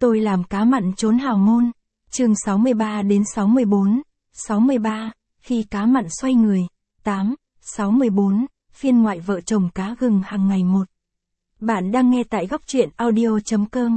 Tôi làm cá mặn trốn hào môn. Chương 63 đến 64. 63. Khi cá mặn xoay người. 8. 64. Phiên ngoại vợ chồng cá gừng hàng ngày 1. Bạn đang nghe tại góc truyện audio.com.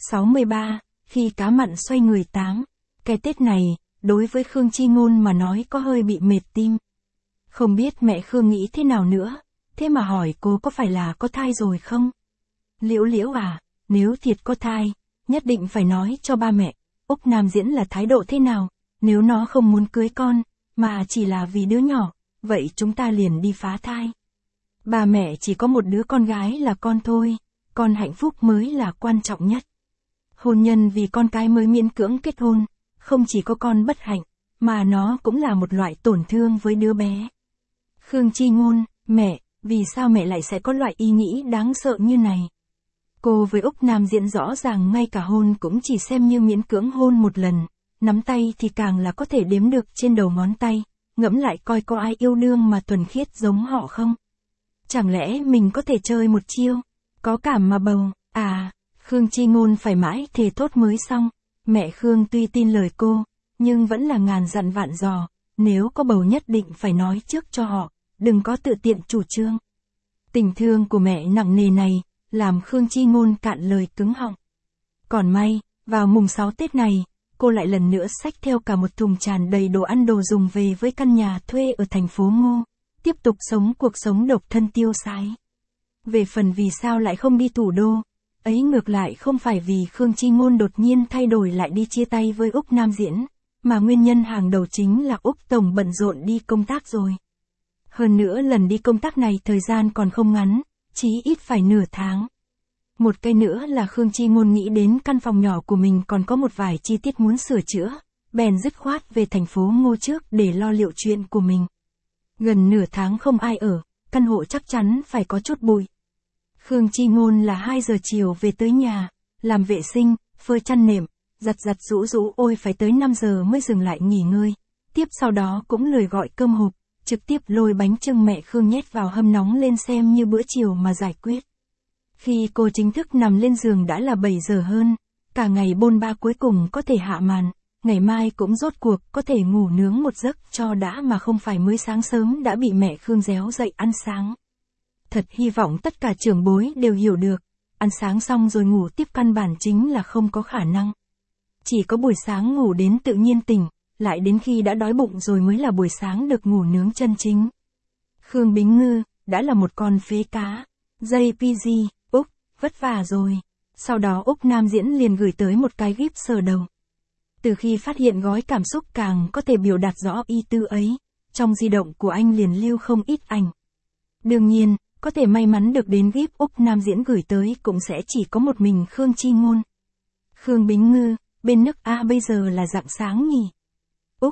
63. Khi cá mặn xoay người. 8. Cái Tết này, đối với Khương Chi Ngôn mà nói có hơi bị mệt tim. Không biết mẹ Khương nghĩ thế nào nữa, thế mà hỏi cô có phải là có thai rồi không? Liễu Liễu à, nếu thiệt có thai, nhất định phải nói cho ba mẹ, Úc Nam Diễn là thái độ thế nào, nếu nó không muốn cưới con, mà chỉ là vì đứa nhỏ, vậy chúng ta liền đi phá thai. Ba mẹ chỉ có một đứa con gái là con thôi, con hạnh phúc mới là quan trọng nhất. Hôn nhân vì con cái mới miễn cưỡng kết hôn, không chỉ có con bất hạnh, mà nó cũng là một loại tổn thương với đứa bé. Khương Chi Ngôn, mẹ, vì sao mẹ lại sẽ có loại ý nghĩ đáng sợ như này? Cô với Úc Nam Diễn rõ ràng ngay cả hôn cũng chỉ xem như miễn cưỡng hôn một lần, nắm tay thì càng là có thể đếm được trên đầu ngón tay, ngẫm lại coi có ai yêu đương mà thuần khiết giống họ không? Chẳng lẽ mình có thể chơi một chiêu, có cảm mà bầu, Khương Chi Ngôn phải mãi thề thốt mới xong. Mẹ Khương tuy tin lời cô, nhưng vẫn là ngàn dặn vạn dò, nếu có bầu nhất định phải nói trước cho họ, đừng có tự tiện chủ trương. Tình thương của mẹ nặng nề này, làm Khương Chi Ngôn cạn lời cứng họng. Còn may, vào mùng 6 Tết này, cô lại lần nữa xách theo cả một thùng tràn đầy đồ ăn đồ dùng về với căn nhà thuê ở thành phố Ngô, tiếp tục sống cuộc sống độc thân tiêu sái. Về phần vì sao lại không đi thủ đô, ấy ngược lại không phải vì Khương Chi Ngôn đột nhiên thay đổi lại đi chia tay với Úc Nam Diễn, mà nguyên nhân hàng đầu chính là Úc Tổng bận rộn đi công tác rồi. Hơn nữa lần đi công tác này thời gian còn không ngắn, chí ít phải nửa tháng. Một cái nữa là Khương Chi Ngôn nghĩ đến căn phòng nhỏ của mình còn có một vài chi tiết muốn sửa chữa, bèn dứt khoát về thành phố Ngô trước để lo liệu chuyện của mình. Gần nửa tháng không ai ở, căn hộ chắc chắn phải có chút bụi. Khương Chi Ngôn là 2 giờ chiều về tới nhà, làm vệ sinh, phơi chăn nệm, giặt rũ ôi phải tới 5 giờ mới dừng lại nghỉ ngơi. Tiếp sau đó cũng lười gọi cơm hộp, trực tiếp lôi bánh chưng mẹ Khương nhét vào hâm nóng lên xem như bữa chiều mà giải quyết. Khi cô chính thức nằm lên giường đã là 7 giờ hơn, cả ngày bôn ba cuối cùng có thể hạ màn, ngày mai cũng rốt cuộc có thể ngủ nướng một giấc cho đã mà không phải mới sáng sớm đã bị mẹ Khương réo dậy ăn sáng. Thật hy vọng tất cả trưởng bối đều hiểu được, ăn sáng xong rồi ngủ tiếp căn bản chính là không có khả năng. Chỉ có buổi sáng ngủ đến tự nhiên tỉnh, lại đến khi đã đói bụng rồi mới là buổi sáng được ngủ nướng chân chính. Khương Bính Ngư, đã là một con phế cá. JPG, Úc, vất vả rồi. Sau đó Úc Nam Diễn liền gửi tới một cái gíp sờ đầu. Từ khi phát hiện gói cảm xúc càng có thể biểu đạt rõ ý tứ ấy, trong di động của anh liền lưu không ít ảnh. Đương nhiên, có thể may mắn được đến gíp Úc Nam Diễn gửi tới cũng sẽ chỉ có một mình Khương Chi Ngôn. Khương Bính Ngư, bên nước A bây giờ là rạng sáng nhỉ? Úc,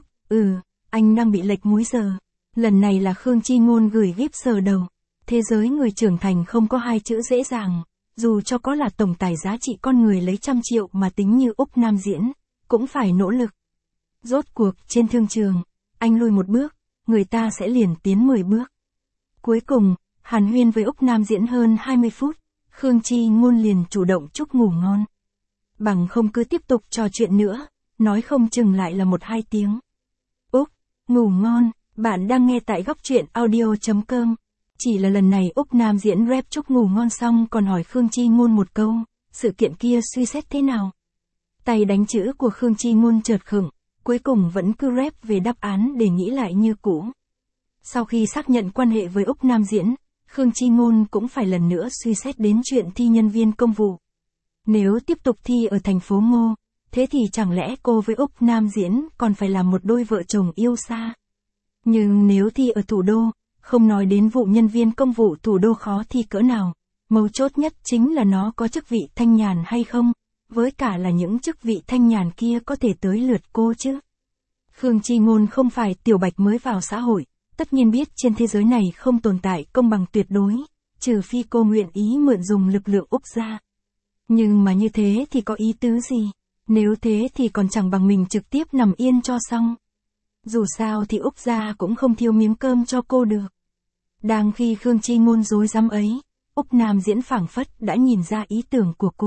anh đang bị lệch múi giờ. Lần này là Khương Chi Ngôn gửi gíp sờ đầu. Thế giới người trưởng thành không có 2 chữ dễ dàng, dù cho có là tổng tài giá trị con người lấy trăm triệu mà tính như Úc Nam Diễn, cũng phải nỗ lực. Rốt cuộc trên thương trường, anh lùi một bước, người ta sẽ liền tiến 10 bước. Cuối cùng, hàn huyên với Úc Nam Diễn hơn 20 phút, Khương Chi Ngôn liền chủ động chúc ngủ ngon. Bằng không cứ tiếp tục trò chuyện nữa, nói không chừng lại là 1-2 tiếng. Úc, ngủ ngon, bạn đang nghe tại góc truyện audio.com. Chỉ là lần này Úc Nam Diễn rep chúc ngủ ngon xong còn hỏi Khương Chi Ngôn một câu, sự kiện kia suy xét thế nào? Tay đánh chữ của Khương Chi Ngôn chợt khựng, cuối cùng vẫn cứ rep về đáp án để nghĩ lại như cũ. Sau khi xác nhận quan hệ với Úc Nam Diễn, Khương Chi Ngôn cũng phải lần nữa suy xét đến chuyện thi nhân viên công vụ. Nếu tiếp tục thi ở thành phố Ngô, thế thì chẳng lẽ cô với Úc Nam Diễn còn phải làm một đôi vợ chồng yêu xa? Nhưng nếu thi ở thủ đô, không nói đến vụ nhân viên công vụ thủ đô khó thi cỡ nào, mấu chốt nhất chính là nó có chức vị thanh nhàn hay không, với cả là những chức vị thanh nhàn kia có thể tới lượt cô chứ. Khương Chi Ngôn không phải tiểu bạch mới vào xã hội, tất nhiên biết trên thế giới này không tồn tại công bằng tuyệt đối, trừ phi cô nguyện ý mượn dùng lực lượng Úc gia. Nhưng mà như thế thì có ý tứ gì? Nếu thế thì còn chẳng bằng mình trực tiếp nằm yên cho xong. Dù sao thì Úc gia cũng không thiếu miếng cơm cho cô được. Đang khi Khương Chi Ngôn rối rắm ấy, Úc Nam Diễn phảng phất đã nhìn ra ý tưởng của cô,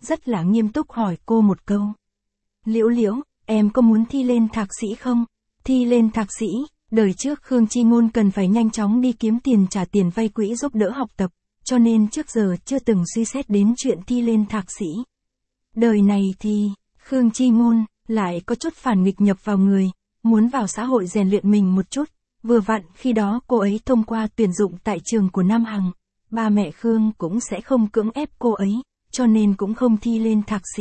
rất là nghiêm túc hỏi cô một câu. Liễu Liễu, em có muốn thi lên thạc sĩ không? Thi lên thạc sĩ, đời trước Khương Chi Ngôn cần phải nhanh chóng đi kiếm tiền trả tiền vay quỹ giúp đỡ học tập, cho nên trước giờ chưa từng suy xét đến chuyện thi lên thạc sĩ. Đời này thì, Khương Chi Ngôn lại có chút phản nghịch nhập vào người, muốn vào xã hội rèn luyện mình một chút. Vừa vặn khi đó cô ấy thông qua tuyển dụng tại trường của Nam Hằng, ba mẹ Khương cũng sẽ không cưỡng ép cô ấy, cho nên cũng không thi lên thạc sĩ.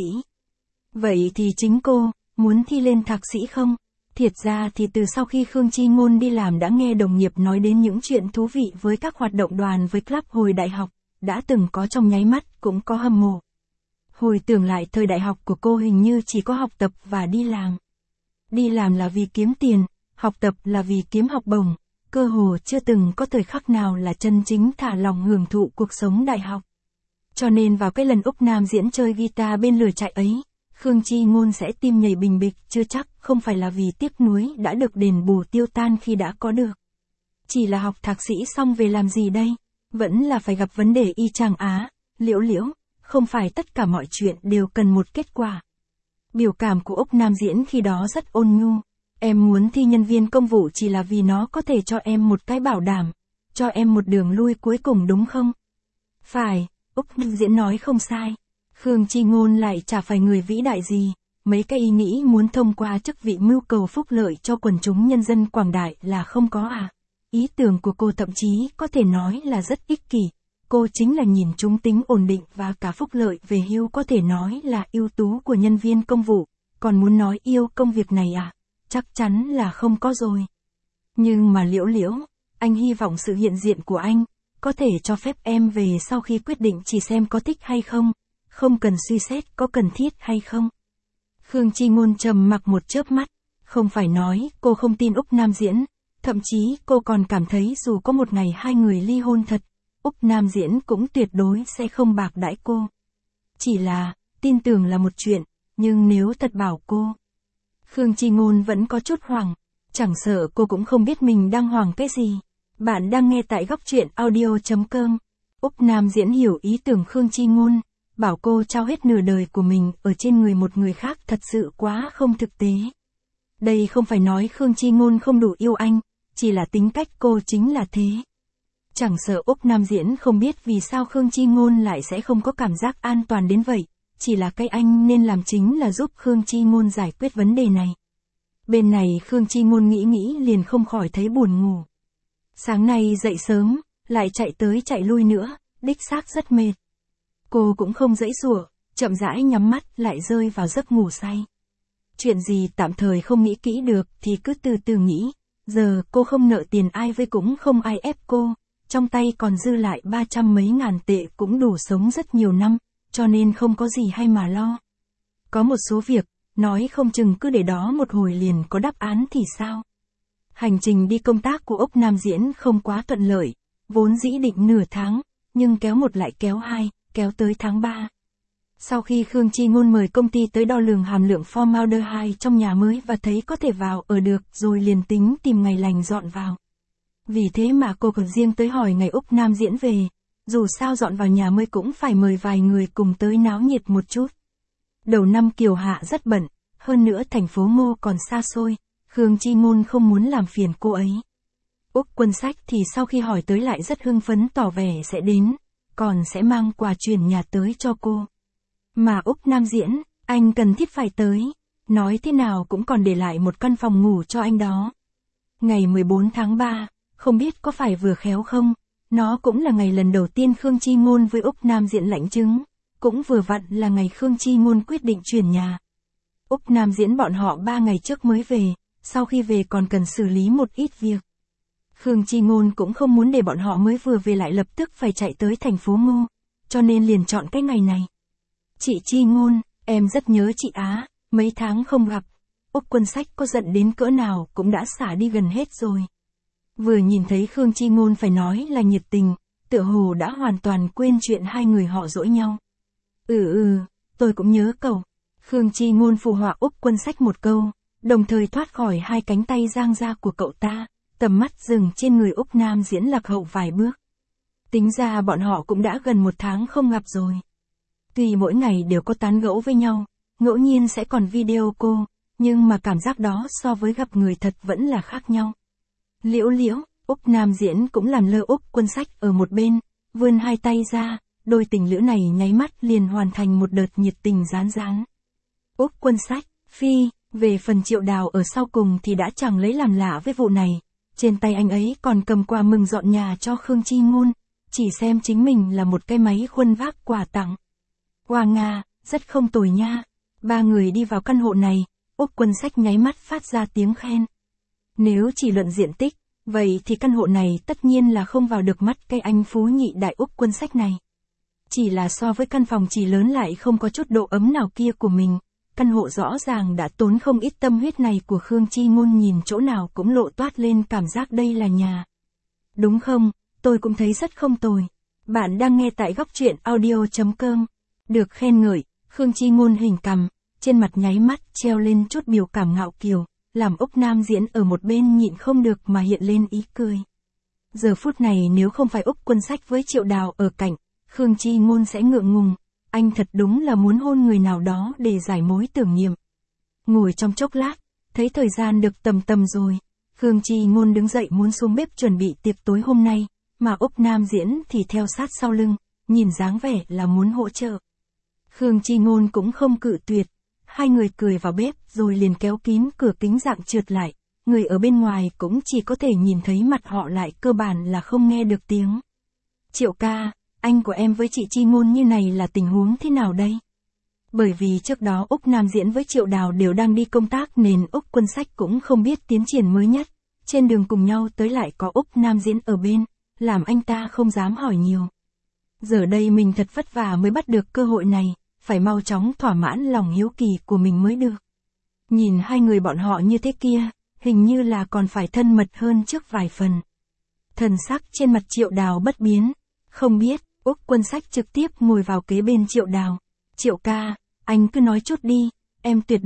Vậy thì chính cô, muốn thi lên thạc sĩ không? Thiệt ra thì từ sau khi Khương Chi Ngôn đi làm đã nghe đồng nghiệp nói đến những chuyện thú vị với các hoạt động đoàn với club hồi đại học, đã từng có trong nháy mắt cũng có hâm mộ. Hồi tưởng lại thời đại học của cô hình như chỉ có học tập và đi làm. Đi làm là vì kiếm tiền, học tập là vì kiếm học bổng, cơ hồ chưa từng có thời khắc nào là chân chính thả lòng hưởng thụ cuộc sống đại học. Cho nên vào cái lần Úc Nam Diễn chơi guitar bên lửa trại ấy, Khương Chi Ngôn sẽ tim nhảy bình bịch, chưa chắc không phải là vì tiếc nuối đã được đền bù tiêu tan khi đã có được. Chỉ là học thạc sĩ xong về làm gì đây? Vẫn là phải gặp vấn đề y chang á, Liễu Liễu, không phải tất cả mọi chuyện đều cần một kết quả. Biểu cảm của Úc Nam Diễn khi đó rất ôn nhu. Em muốn thi nhân viên công vụ chỉ là vì nó có thể cho em một cái bảo đảm, cho em một đường lui cuối cùng đúng không? Phải, Úc Nam Diễn nói không sai. Khương Chi Ngôn lại chả phải người vĩ đại gì, mấy cái ý nghĩ muốn thông qua chức vị mưu cầu phúc lợi cho quần chúng nhân dân quảng đại là không có à. Ý tưởng của cô thậm chí có thể nói là rất ích kỷ. Cô chính là nhìn trúng tính ổn định và cả phúc lợi về hưu có thể nói là ưu tú của nhân viên công vụ, còn muốn nói yêu công việc này à? Chắc chắn là không có rồi. Nhưng mà Liễu Liễu, anh hy vọng sự hiện diện của anh có thể cho phép em về sau khi quyết định chỉ xem có thích hay không, không cần suy xét có cần thiết hay không. Khương Chi Ngôn trầm mặc một chớp mắt, không phải nói cô không tin Úc Nam Diễn, thậm chí cô còn cảm thấy dù có một ngày hai người ly hôn thật, Úc Nam Diễn cũng tuyệt đối sẽ không bạc đãi cô. Chỉ là, tin tưởng là một chuyện, nhưng nếu thật bảo cô. Khương Chi Ngôn vẫn có chút hoảng, chẳng sợ cô cũng không biết mình đang hoảng cái gì. Bạn đang nghe tại góc truyện audio.com. Úc Nam Diễn hiểu ý tưởng Khương Chi Ngôn, bảo cô trao hết nửa đời của mình ở trên người một người khác thật sự quá không thực tế. Đây không phải nói Khương Chi Ngôn không đủ yêu anh, chỉ là tính cách cô chính là thế. Chẳng sợ Úc Nam Diễn không biết vì sao Khương Chi Ngôn lại sẽ không có cảm giác an toàn đến vậy, chỉ là cái anh nên làm chính là giúp Khương Chi Ngôn giải quyết vấn đề này. Bên này Khương Chi Ngôn nghĩ liền không khỏi thấy buồn ngủ. Sáng nay dậy sớm, lại chạy tới chạy lui nữa, đích xác rất mệt. Cô cũng không giãy giụa, chậm rãi nhắm mắt lại rơi vào giấc ngủ say. Chuyện gì tạm thời không nghĩ kỹ được thì cứ từ từ nghĩ, giờ cô không nợ tiền ai với cũng không ai ép cô, trong tay còn dư lại 300 mấy ngàn tệ cũng đủ sống rất nhiều năm, cho nên không có gì hay mà lo. Có một số việc, nói không chừng cứ để đó một hồi liền có đáp án thì sao? Hành trình đi công tác của Úc Nam Diễn không quá thuận lợi, vốn dĩ định nửa tháng, nhưng kéo một lại kéo hai, kéo tới tháng 3. Sau khi Khương Chi Ngôn mời công ty tới đo lường hàm lượng formaldehyde trong nhà mới và thấy có thể vào ở được rồi liền tính tìm ngày lành dọn vào. Vì thế mà cô còn riêng tới hỏi ngày Úc Nam Diễn về, dù sao dọn vào nhà mới cũng phải mời vài người cùng tới náo nhiệt một chút. Đầu năm Kiều Hạ rất bận, hơn nữa thành phố Ngô còn xa xôi, Khương Chi Ngôn không muốn làm phiền cô ấy. Úc Quân Sách thì sau khi hỏi tới lại rất hưng phấn tỏ vẻ sẽ đến, còn sẽ mang quà chuyển nhà tới cho cô. Mà Úc Nam Diễn, anh cần thiết phải tới, nói thế nào cũng còn để lại một căn phòng ngủ cho anh đó. Ngày 14 tháng 3, không biết có phải vừa khéo không, nó cũng là ngày lần đầu tiên Khương Chi Ngôn với Úc Nam Diễn lãnh chứng, cũng vừa vặn là ngày Khương Chi Ngôn quyết định chuyển nhà. Úc Nam Diễn bọn họ 3 ngày trước mới về, sau khi về còn cần xử lý một ít việc. Khương Chi Ngôn cũng không muốn để bọn họ mới vừa về lại lập tức phải chạy tới thành phố Ngô, cho nên liền chọn cái ngày này. Chị Chi Ngôn, em rất nhớ chị Á, mấy tháng không gặp, Úc Quân Sách có giận đến cỡ nào cũng đã xả đi gần hết rồi. Vừa nhìn thấy Khương Chi Ngôn phải nói là nhiệt tình, tựa hồ đã hoàn toàn quên chuyện hai người họ dỗi nhau. Tôi cũng nhớ cậu. Khương Chi Ngôn phù họa Úc Quân Sách một câu, đồng thời thoát khỏi hai cánh tay giang ra của cậu ta, tầm mắt dừng trên người Úc Nam Diễn lạc hậu vài bước. Tính ra bọn họ cũng đã gần 1 tháng không gặp rồi. Tuy mỗi ngày đều có tán gẫu với nhau, ngẫu nhiên sẽ còn video call, nhưng mà cảm giác đó so với gặp người thật vẫn là khác nhau. Liễu liễu, Úc Nam Diễn cũng làm lơ Úc Quân Sách ở một bên, vươn hai tay ra, đôi tình lữ này nháy mắt liền hoàn thành một đợt nhiệt tình rán rán. Úc Quân Sách, phi, về phần Triệu Đào ở sau cùng thì đã chẳng lấy làm lạ với vụ này, trên tay anh ấy còn cầm quà mừng dọn nhà cho Khương Chi Ngôn, chỉ xem chính mình là một cái máy khuân vác quà tặng. Hoa Nga, rất không tồi nha. Ba người đi vào căn hộ này, Úc Quân Sách nháy mắt phát ra tiếng khen. Nếu chỉ luận diện tích, vậy thì căn hộ này tất nhiên là không vào được mắt cái anh phú nhị đại Úc Quân Sách này. Chỉ là so với căn phòng chỉ lớn lại không có chút độ ấm nào kia của mình, căn hộ rõ ràng đã tốn không ít tâm huyết này của Khương Chi Ngôn nhìn chỗ nào cũng lộ toát lên cảm giác đây là nhà. Đúng không, tôi cũng thấy rất không tồi. Bạn đang nghe tại góc truyện audio.com. Được khen ngợi, Khương Chi Ngôn hình cằm, trên mặt nháy mắt treo lên chút biểu cảm ngạo kiều, làm Úc Nam Diễn ở một bên nhịn không được mà hiện lên ý cười. Giờ phút này nếu không phải Úc Quân Sách với Triệu Đào ở cạnh, Khương Chi Ngôn sẽ ngượng ngùng, anh thật đúng là muốn hôn người nào đó để giải mối tưởng niệm. Ngồi trong chốc lát, thấy thời gian được tầm rồi, Khương Chi Ngôn đứng dậy muốn xuống bếp chuẩn bị tiệc tối hôm nay, mà Úc Nam Diễn thì theo sát sau lưng, nhìn dáng vẻ là muốn hỗ trợ. Khương Chi Ngôn cũng không cự tuyệt, hai người cười vào bếp rồi liền kéo kín cửa kính dạng trượt lại, người ở bên ngoài cũng chỉ có thể nhìn thấy mặt họ lại cơ bản là không nghe được tiếng. Triệu ca, anh của em với chị Chi Ngôn như này là tình huống thế nào đây? Bởi vì trước đó Úc Nam Diễn với Triệu Đào đều đang đi công tác nên Úc Quân Sách cũng không biết tiến triển mới nhất, trên đường cùng nhau tới lại có Úc Nam Diễn ở bên, làm anh ta không dám hỏi nhiều. Giờ đây mình thật vất vả mới bắt được cơ hội này, phải mau chóng thỏa mãn lòng hiếu kỳ của mình mới được. Nhìn hai người bọn họ như thế kia, hình như là còn phải thân mật hơn trước vài phần. Thần sắc trên mặt Triệu Đào bất biến, không biết, Úc Quân Sách trực tiếp ngồi vào kế bên Triệu Đào. Triệu ca, anh cứ nói chút đi, em tuyệt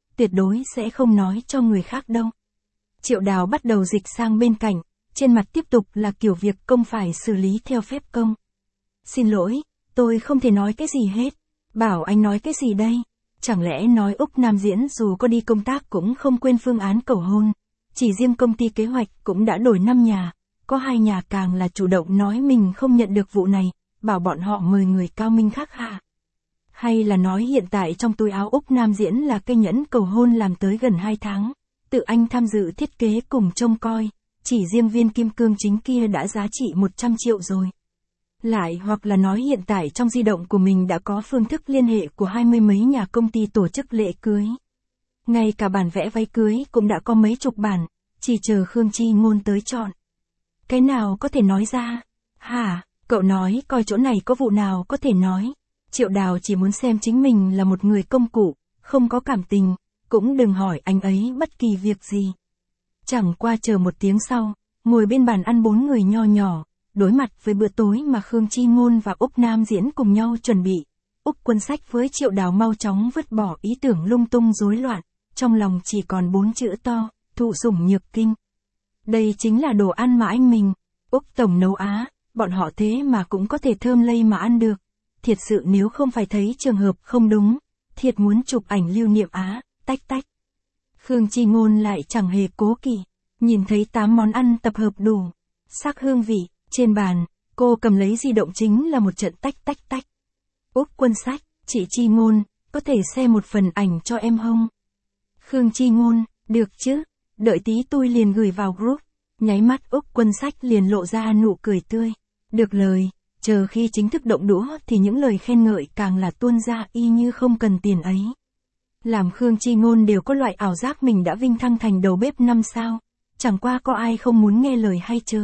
đối sẽ không nói cho người khác đâu. Triệu Đào bắt đầu dịch sang bên cạnh, trên mặt tiếp tục là kiểu việc công phải xử lý theo phép công. Xin lỗi, tôi không thể nói cái gì hết. Bảo anh nói cái gì đây? Chẳng lẽ nói Úc Nam Diễn dù có đi công tác cũng không quên phương án cầu hôn, chỉ riêng công ty kế hoạch cũng đã đổi 5 nhà, có 2 nhà càng là chủ động nói mình không nhận được vụ này, bảo bọn họ mời người cao minh khác hả? Hay là nói hiện tại trong túi áo Úc Nam Diễn là cây nhẫn cầu hôn làm tới gần 2 tháng, tự anh tham dự thiết kế cùng trông coi, chỉ riêng viên kim cương chính kia đã giá trị 100 triệu rồi. Lại hoặc là nói hiện tại trong di động của mình đã có phương thức liên hệ của 20 mấy nhà công ty tổ chức lễ cưới. Ngay cả bản vẽ váy cưới cũng đã có mấy chục bản, chỉ chờ Khương Chi Ngôn tới chọn. Cái nào có thể nói ra? Hả, cậu nói coi chỗ này có vụ nào có thể nói. Triệu Đào chỉ muốn xem chính mình là một người công cụ, không có cảm tình, cũng đừng hỏi anh ấy bất kỳ việc gì. Chẳng qua chờ một tiếng sau, ngồi bên bàn ăn 4 người nho nhỏ, đối mặt với bữa tối mà Khương Chi Ngôn và Úc Nam Diễn cùng nhau chuẩn bị. Úc Quân Sách với Triệu Đào mau chóng vứt bỏ ý tưởng lung tung rối loạn, trong lòng chỉ còn 4 chữ to, thụ sủng nhược kinh. Đây chính là đồ ăn mà anh mình, Úc Tổng nấu á, bọn họ thế mà cũng có thể thơm lây mà ăn được. Thiệt sự nếu không phải thấy trường hợp không đúng, thiệt muốn chụp ảnh lưu niệm á, tách tách. Khương Chi Ngôn lại chẳng hề cố kỵ, nhìn thấy 8 món ăn tập hợp đủ, sắc hương vị, trên bàn, cô cầm lấy di động chính là một trận tách tách tách. Úc Quân Sách, chị Chi Ngôn, có thể xem một phần ảnh cho em không? Khương Chi Ngôn, được chứ, đợi tí tôi liền gửi vào group. Nháy mắt Úc Quân Sách liền lộ ra nụ cười tươi. Được lời, chờ khi chính thức động đũa thì những lời khen ngợi càng là tuôn ra y như không cần tiền ấy. Làm Khương Chi Ngôn đều có loại ảo giác mình đã vinh thăng thành đầu bếp 5 sao, chẳng qua có ai không muốn nghe lời hay chớ.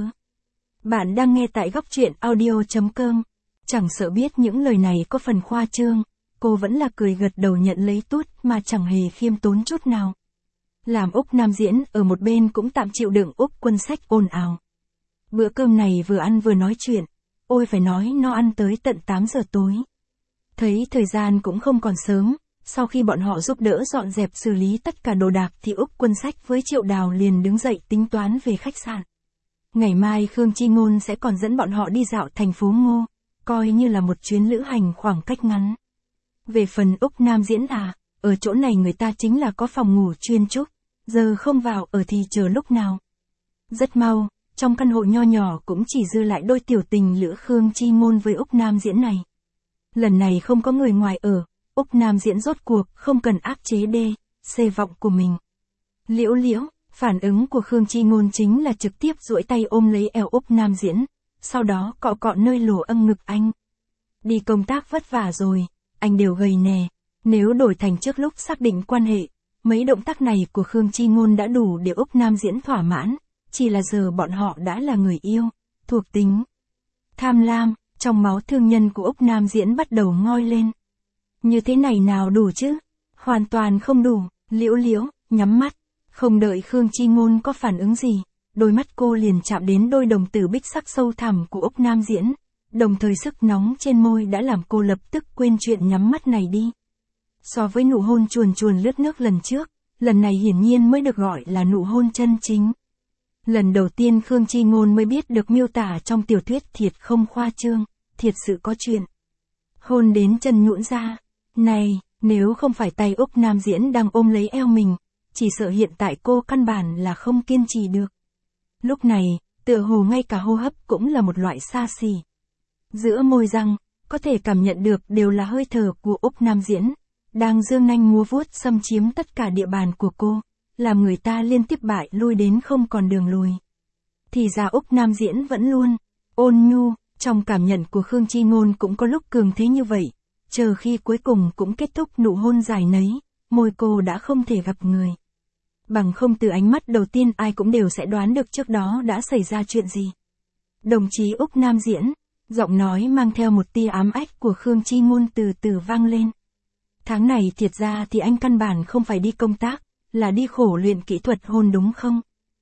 Bạn đang nghe tại góc truyện audio.com, chẳng sợ biết những lời này có phần khoa trương, cô vẫn là cười gật đầu nhận lấy tút mà chẳng hề khiêm tốn chút nào. Làm Úc Nam Diễn ở một bên cũng tạm chịu đựng Úc Quân Sách ồn ào. Bữa cơm này vừa ăn vừa nói chuyện, ôi phải nói nó ăn tới tận 8 giờ tối. Thấy thời gian cũng không còn sớm, sau khi bọn họ giúp đỡ dọn dẹp xử lý tất cả đồ đạc thì Úc Quân Sách với Triệu Đào liền đứng dậy tính toán về khách sạn. Ngày mai Khương Chi Ngôn sẽ còn dẫn bọn họ đi dạo thành phố Ngô, coi như là một chuyến lữ hành khoảng cách ngắn. Về phần Úc Nam Diễn à, ở chỗ này người ta chính là có phòng ngủ chuyên trúc, giờ không vào ở thì chờ lúc nào. Rất mau, trong căn hộ nho nhỏ cũng chỉ dư lại đôi tiểu tình lữ Khương Chi Ngôn với Úc Nam Diễn này. Lần này không có người ngoài ở, Úc Nam Diễn rốt cuộc không cần áp chế C vọng của mình. Liễu liễu, phản ứng của Khương Chi Ngôn chính là trực tiếp duỗi tay ôm lấy eo Úc Nam Diễn, sau đó cọ cọ nơi lỗ âm ngực anh. Đi công tác vất vả rồi, anh đều gầy nè, nếu đổi thành trước lúc xác định quan hệ, mấy động tác này của Khương Chi Ngôn đã đủ để Úc Nam Diễn thỏa mãn, chỉ là giờ bọn họ đã là người yêu, thuộc tính tham lam, trong máu thương nhân của Úc Nam Diễn bắt đầu ngoi lên. Như thế này nào đủ chứ? Hoàn toàn không đủ, liễu liễu, nhắm mắt, không đợi Khương Chi Ngôn có phản ứng gì, đôi mắt cô liền chạm đến đôi đồng tử bích sắc sâu thẳm của Úc Nam Diễn, đồng thời sức nóng trên môi đã làm cô lập tức quên chuyện nhắm mắt này đi. So với nụ hôn chuồn chuồn lướt nước lần trước, lần này hiển nhiên mới được gọi là nụ hôn chân chính. Lần đầu tiên Khương Chi Ngôn mới biết được miêu tả trong tiểu thuyết thiệt không khoa trương, thiệt sự có chuyện. Hôn đến chân nhũn ra. Này, nếu không phải tay Úc Nam Diễn đang ôm lấy eo mình, chỉ sợ hiện tại cô căn bản là không kiên trì được. Lúc này, tựa hồ ngay cả hô hấp cũng là một loại xa xỉ. Giữa môi răng, có thể cảm nhận được đều là hơi thở của Úc Nam Diễn, đang giương nanh múa vuốt xâm chiếm tất cả địa bàn của cô, làm người ta liên tiếp bại lui đến không còn đường lùi. Thì ra Úc Nam Diễn vẫn luôn ôn nhu, trong cảm nhận của Khương Chi Ngôn cũng có lúc cường thế như vậy, chờ khi cuối cùng cũng kết thúc nụ hôn dài nấy, môi cô đã không thể gặp người. Bằng không từ ánh mắt đầu tiên ai cũng đều sẽ đoán được trước đó đã xảy ra chuyện gì. Đồng chí Úc Nam Diễn, giọng nói mang theo một tia ám ách của Khương Chi Ngôn từ từ vang lên. Tháng này thiệt ra thì anh căn bản không phải đi công tác, là đi khổ luyện kỹ thuật hôn đúng không?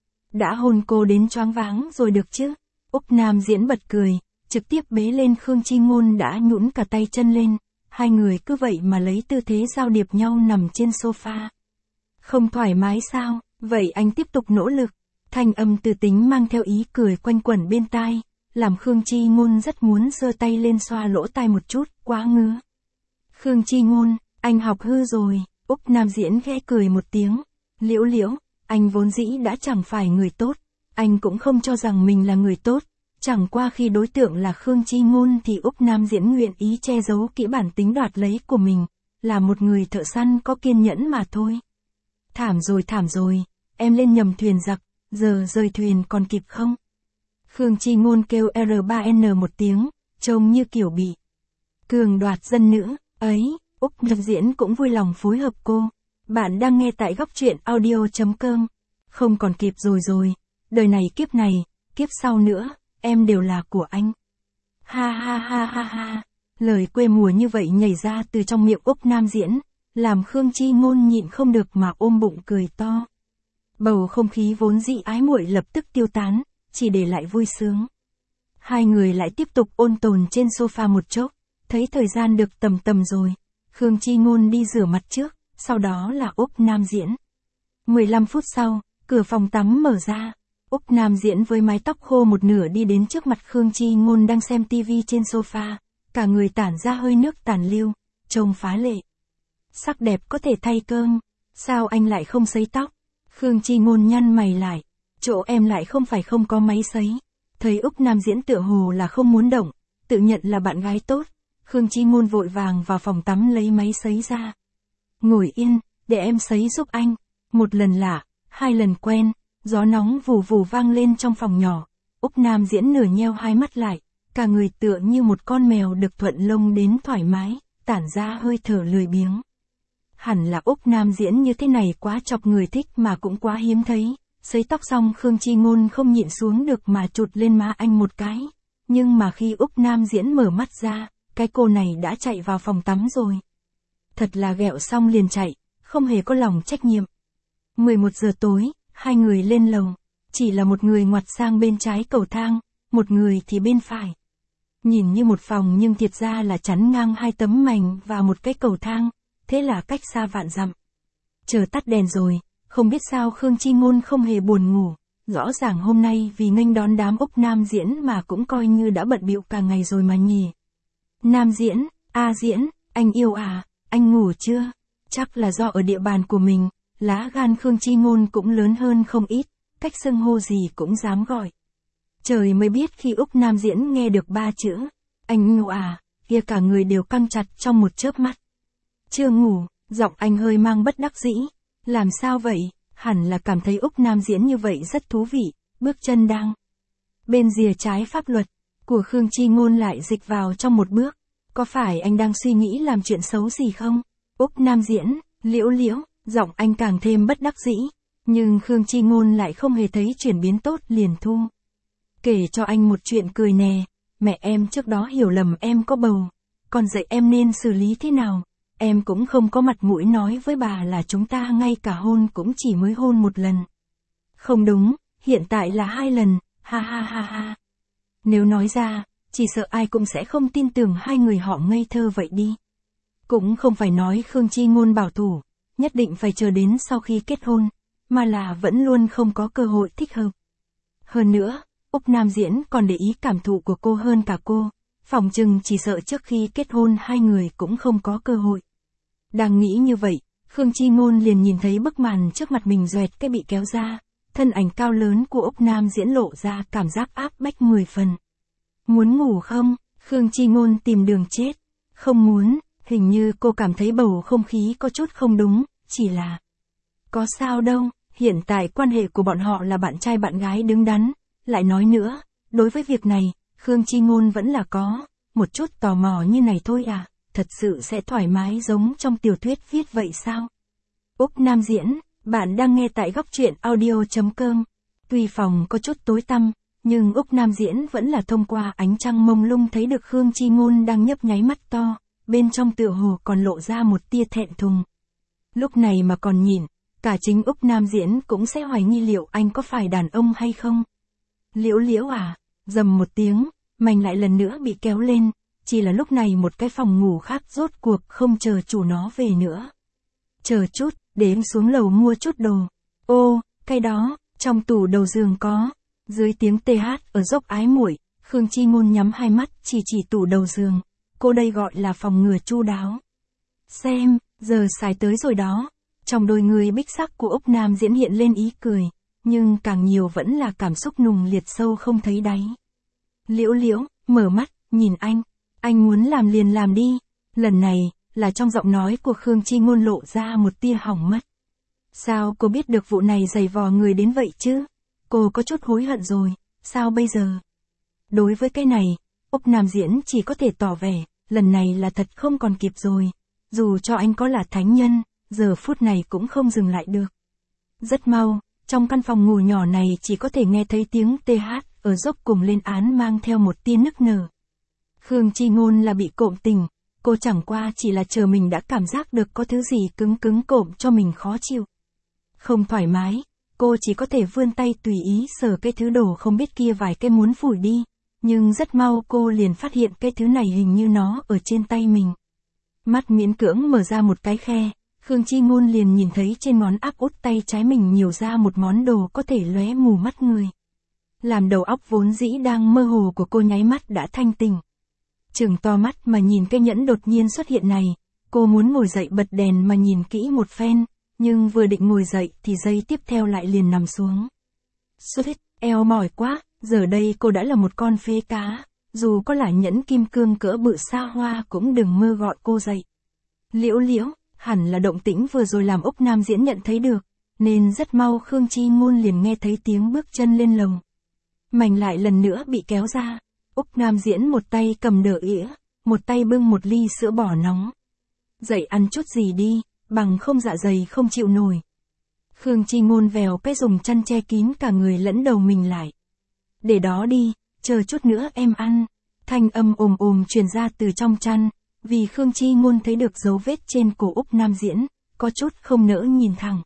Đã hôn cô đến choáng váng rồi được chứ? Úc Nam Diễn bật cười, trực tiếp bế lên Khương Chi Ngôn đã nhũn cả tay chân lên, hai người cứ vậy mà lấy tư thế giao điệp nhau nằm trên sofa. Không thoải mái sao? Vậy anh tiếp tục nỗ lực. Thanh âm từ tính mang theo ý cười quanh quẩn bên tai, làm Khương Chi Ngôn rất muốn giơ tay lên xoa lỗ tai một chút, quá ngứa. Khương Chi Ngôn, anh học hư rồi. Úc Nam Diễn khẽ cười một tiếng. Liễu liễu, anh vốn dĩ đã chẳng phải người tốt, anh cũng không cho rằng mình là người tốt, chẳng qua khi đối tượng là Khương Chi Ngôn thì Úc Nam Diễn nguyện ý che giấu kỹ bản tính đoạt lấy của mình, là một người thợ săn có kiên nhẫn mà thôi. Thảm rồi, em lên nhầm thuyền giặc, giờ rời thuyền còn kịp không? Khương Chi Ngôn kêu R3N một tiếng, trông như kiểu bị cường đoạt dân nữ, ấy, Úc Nam Diễn cũng vui lòng phối hợp cô. Bạn đang nghe tại góc truyện audio.com. Không còn kịp rồi, đời này, kiếp sau nữa, em đều là của anh. Ha ha ha ha ha, lời quê mùa như vậy nhảy ra từ trong miệng Úc Nam Diễn, làm Khương Chi Ngôn nhịn không được mà ôm bụng cười to. Bầu không khí vốn dĩ ái muội lập tức tiêu tán, chỉ để lại vui sướng. Hai người lại tiếp tục ôn tồn trên sofa một chốc, thấy thời gian được tầm rồi, Khương Chi Ngôn đi rửa mặt trước, sau đó là Úc Nam Diễn. 15 phút sau, cửa phòng tắm mở ra, Úc Nam Diễn với mái tóc khô một nửa đi đến trước mặt Khương Chi Ngôn đang xem tivi trên sofa, cả người tản ra hơi nước tàn lưu, trông phá lệ. Sắc đẹp có thể thay cơm, sao anh lại không sấy tóc? Khương Chi Ngôn nhăn mày lại, chỗ em lại không phải không có máy sấy. Thấy Úc Nam Diễn tựa hồ là không muốn động, tự nhận là bạn gái tốt, Khương Chi Ngôn vội vàng vào phòng tắm lấy máy sấy ra. Ngồi yên, để em sấy giúp anh. Một lần lạ, hai lần quen, gió nóng vù vù vang lên trong phòng nhỏ. Úc Nam Diễn nửa nheo hai mắt lại, cả người tựa như một con mèo được thuận lông đến thoải mái, tản ra hơi thở lười biếng. Hẳn là Úc Nam Diễn như thế này quá chọc người thích mà cũng quá hiếm thấy. Sấy tóc xong Khương Chi Ngôn không nhịn xuống được mà chụt lên má anh một cái. Nhưng mà khi Úc Nam Diễn mở mắt ra, cái cô này đã chạy vào phòng tắm rồi. Thật là ghẹo xong liền chạy, không hề có lòng trách nhiệm. 11 giờ tối, hai người lên lầu. Chỉ là một người ngoặt sang bên trái cầu thang, một người thì bên phải. Nhìn như một phòng nhưng thiệt ra là chắn ngang hai tấm mành và một cái cầu thang, thế là cách xa vạn dặm. Chờ tắt đèn rồi, không biết sao Khương Chi Ngôn không hề buồn ngủ. Rõ ràng hôm nay vì nghênh đón đám Úc Nam Diễn mà cũng coi như đã bận bịu cả ngày rồi mà nhỉ. Nam Diễn, Diễn, anh yêu à, anh ngủ chưa? Chắc là do ở địa bàn của mình, lá gan Khương Chi Ngôn cũng lớn hơn không ít, cách xưng hô gì cũng dám gọi. Trời mới biết khi Úc Nam Diễn nghe được 3 chữ, anh ngủ à, kia cả người đều căng chặt trong một chớp mắt. Chưa ngủ, giọng anh hơi mang bất đắc dĩ. Làm sao vậy? Hẳn là cảm thấy Úc Nam Diễn như vậy rất thú vị, bước chân đang bên rìa trái pháp luật của Khương Chi Ngôn lại dịch vào trong một bước. Có phải anh đang suy nghĩ làm chuyện xấu gì không? Úc Nam Diễn, liễu liễu, giọng anh càng thêm bất đắc dĩ. Nhưng Khương Chi Ngôn lại không hề thấy chuyển biến tốt liền thu. Kể cho anh một chuyện cười nè, mẹ em trước đó hiểu lầm em có bầu, còn dạy em nên xử lý thế nào. Em cũng không có mặt mũi nói với bà là chúng ta ngay cả hôn cũng chỉ mới hôn một lần. Không đúng, hiện tại là 2 lần, ha ha ha ha. Nếu nói ra, chỉ sợ ai cũng sẽ không tin tưởng hai người họ ngây thơ vậy đi. Cũng không phải nói Khương Chi Ngôn bảo thủ, nhất định phải chờ đến sau khi kết hôn, mà là vẫn luôn không có cơ hội thích hợp. Hơn nữa, Úc Nam Diễn còn để ý cảm thụ của cô hơn cả cô, phỏng chừng chỉ sợ trước khi kết hôn hai người cũng không có cơ hội. Đang nghĩ như vậy, Khương Chi Ngôn liền nhìn thấy bức màn trước mặt mình doẹt cái bị kéo ra, thân ảnh cao lớn của Úc Nam Diễn lộ ra cảm giác áp bách 10 phần. Muốn ngủ không? Khương Chi Ngôn tìm đường chết. Không muốn, hình như cô cảm thấy bầu không khí có chút không đúng, chỉ là... Có sao đâu, hiện tại quan hệ của bọn họ là bạn trai bạn gái đứng đắn. Lại nói nữa, đối với việc này, Khương Chi Ngôn vẫn là có một chút tò mò như này thôi à, thật sự sẽ thoải mái giống trong tiểu thuyết viết vậy sao? Úc Nam Diễn, bạn đang nghe tại góc truyện audio.com. Tuy phòng có chút tối tăm, nhưng Úc Nam Diễn vẫn là thông qua ánh trăng mông lung thấy được Khương Chi Ngôn đang nhấp nháy mắt to, bên trong tựa hồ còn lộ ra một tia thẹn thùng. Lúc này mà còn nhìn, cả chính Úc Nam Diễn cũng sẽ hoài nghi liệu anh có phải đàn ông hay không. Liễu liễu à, dầm một tiếng, mành lại lần nữa bị kéo lên, chỉ là lúc này một cái phòng ngủ khác rốt cuộc không chờ chủ nó về nữa. Chờ chút, để em xuống lầu mua chút đồ. Ô, cái đó, trong tủ đầu giường có. Dưới tiếng TH ở dốc ái muội, Khương Chi Ngôn nhắm hai mắt chỉ tủ đầu giường. Cô đây gọi là phòng ngừa chu đáo. Xem, giờ xài tới rồi đó. Trong đôi người bích sắc của Úc Nam Diễn hiện lên ý cười, nhưng càng nhiều vẫn là cảm xúc nùng liệt sâu không thấy đáy. Liễu liễu, mở mắt, nhìn anh muốn làm liền làm đi. Lần này, là trong giọng nói của Khương Chi Ngôn lộ ra một tia hỏng mất. Sao cô biết được vụ này dày vò người đến vậy chứ? Cô có chút hối hận rồi, sao bây giờ? Đối với cái này, Úc Nam Diễn chỉ có thể tỏ vẻ, lần này là thật không còn kịp rồi. Dù cho anh có là thánh nhân, giờ phút này cũng không dừng lại được. Rất mau, trong căn phòng ngủ nhỏ này chỉ có thể nghe thấy tiếng TH ở dốc cùng lên án mang theo một tia nức nở. Khương Chi Ngôn là bị cộm tình, cô chẳng qua chỉ là chờ mình đã cảm giác được có thứ gì cứng cứng cộm cho mình khó chịu. Không thoải mái, cô chỉ có thể vươn tay tùy ý sờ cái thứ đồ không biết kia vài cái muốn phủi đi, nhưng rất mau cô liền phát hiện cái thứ này hình như nó ở trên tay mình. Mắt miễn cưỡng mở ra một cái khe, Khương Chi Ngôn liền nhìn thấy trên ngón áp út tay trái mình nhiều ra một món đồ có thể lóe mù mắt người. Làm đầu óc vốn dĩ đang mơ hồ của cô nháy mắt đã thanh tỉnh. Trừng to mắt mà nhìn cái nhẫn đột nhiên xuất hiện này, cô muốn ngồi dậy bật đèn mà nhìn kỹ một phen, nhưng vừa định ngồi dậy thì giây tiếp theo lại liền nằm xuống. Suýt, eo mỏi quá, giờ đây cô đã là một con phế cá, dù có là nhẫn kim cương cỡ bự xa hoa cũng đừng mơ gọi cô dậy. Liễu liễu, hẳn là động tĩnh vừa rồi làm Úc Nam Diễn nhận thấy được, nên rất mau Khương Chi Ngôn liền nghe thấy tiếng bước chân lên lầu. Mành lại lần nữa bị kéo ra, Úc Nam Diễn một tay cầm đỡ ỉa, một tay bưng một ly sữa bò nóng. Dậy ăn chút gì đi, bằng không dạ dày không chịu nổi. Khương Chi Ngôn vèo cái dùng chăn che kín cả người lẫn đầu mình lại. Để đó đi, chờ chút nữa em ăn. Thanh âm ồm truyền ra từ trong chăn, vì Khương Chi Ngôn thấy được dấu vết trên cổ Úc Nam Diễn, có chút không nỡ nhìn thẳng.